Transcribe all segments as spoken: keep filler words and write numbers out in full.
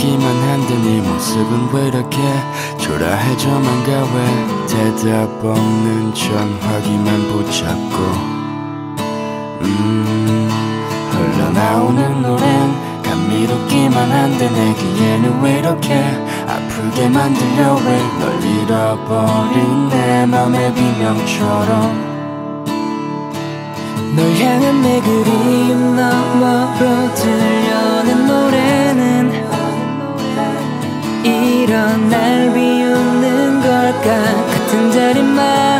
믿었기만 한데 네 모습은 왜 이렇게 초라해져만 가 왜 대답 없는 전화기만 붙잡고 음 흘러나오는 노래는 감미롭기만 한데 내 귀에는 왜 이렇게 아프게만 들려 왜 널 잃어버린 내 맘의 비명처럼 널 향한 내 그리움 너머로 들려오는 노래는 이런 날 비웃는 걸까 같은 자리만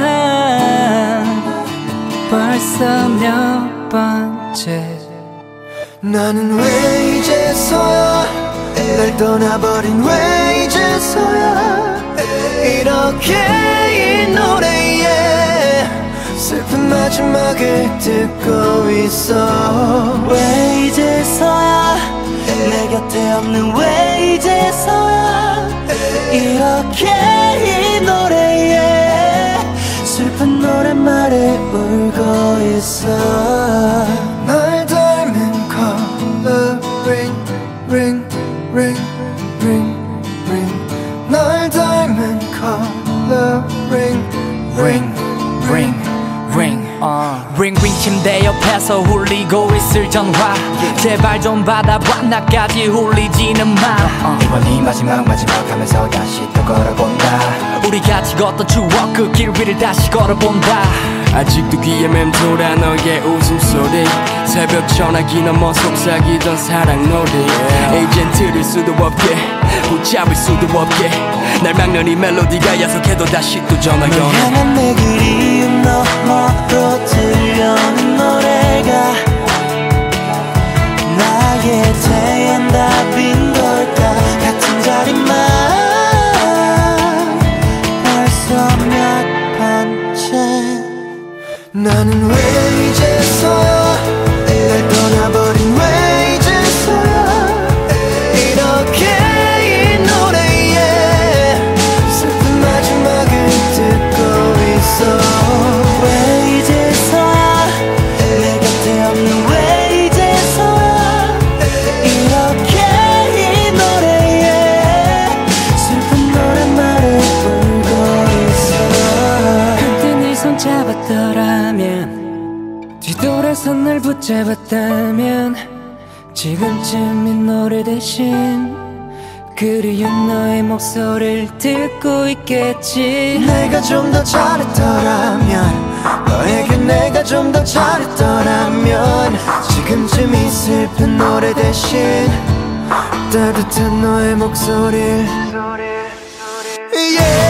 벌써 몇 번째 나는 왜 이제서야 날 떠나버린 왜 이제서야 이렇게 이 노래에 슬픈 마지막을 듣고 있어 왜 이제서야 내 곁에 없는 왜 이제서야 이렇게 이 노래에 슬픈 노랫말에 울고 있어 날 닮은 coloring ring ring ring ring 날 닮은 coloring ring ring ring uh. ring ring 침대 옆에서 울리고 있을 전화 yeah. 제발 좀 받아봐 나까지 울리지는 마 uh. 이번이 마지막 마지막 하면서 다시 또 걸어본다 우리 같이 걷던 추억 그 길 위를 다시 걸어본다 아직도 귀에 맴돌아 너의 웃음소리 새벽 전화기 넘어 속삭이던 사랑 노래 yeah. 이젠 들을 수도 없게 붙잡을 수도 없게 날 막는 이 멜로디가 야속해도 다시 또 전화 걸 널 향한 내 그리움 너머로 들려오는 노래가 나의 태양 답인 걸까 같은 자리만 벌써 몇 번째 나는 왜 이제서야 날 떠나버린 왜 이제서야 이렇게 이 노래에 슬픈 마지막을 듣고 있어 왜 이제서야 내 곁에 없는 왜 이제서야 이렇게 이 노래에 슬픈 노랫말을 울고 있어 한때 네 손 잡았더라면 뒤돌아서 날 붙잡았다면 지금쯤 이 노래 대신 그리운 너의 목소리를 듣고 있겠지 내가 좀 더 잘했더라면 너에게 내가 좀 더 잘했더라면 지금쯤 이 슬픈 노래 대신 따뜻한 너의 목소리를 yeah.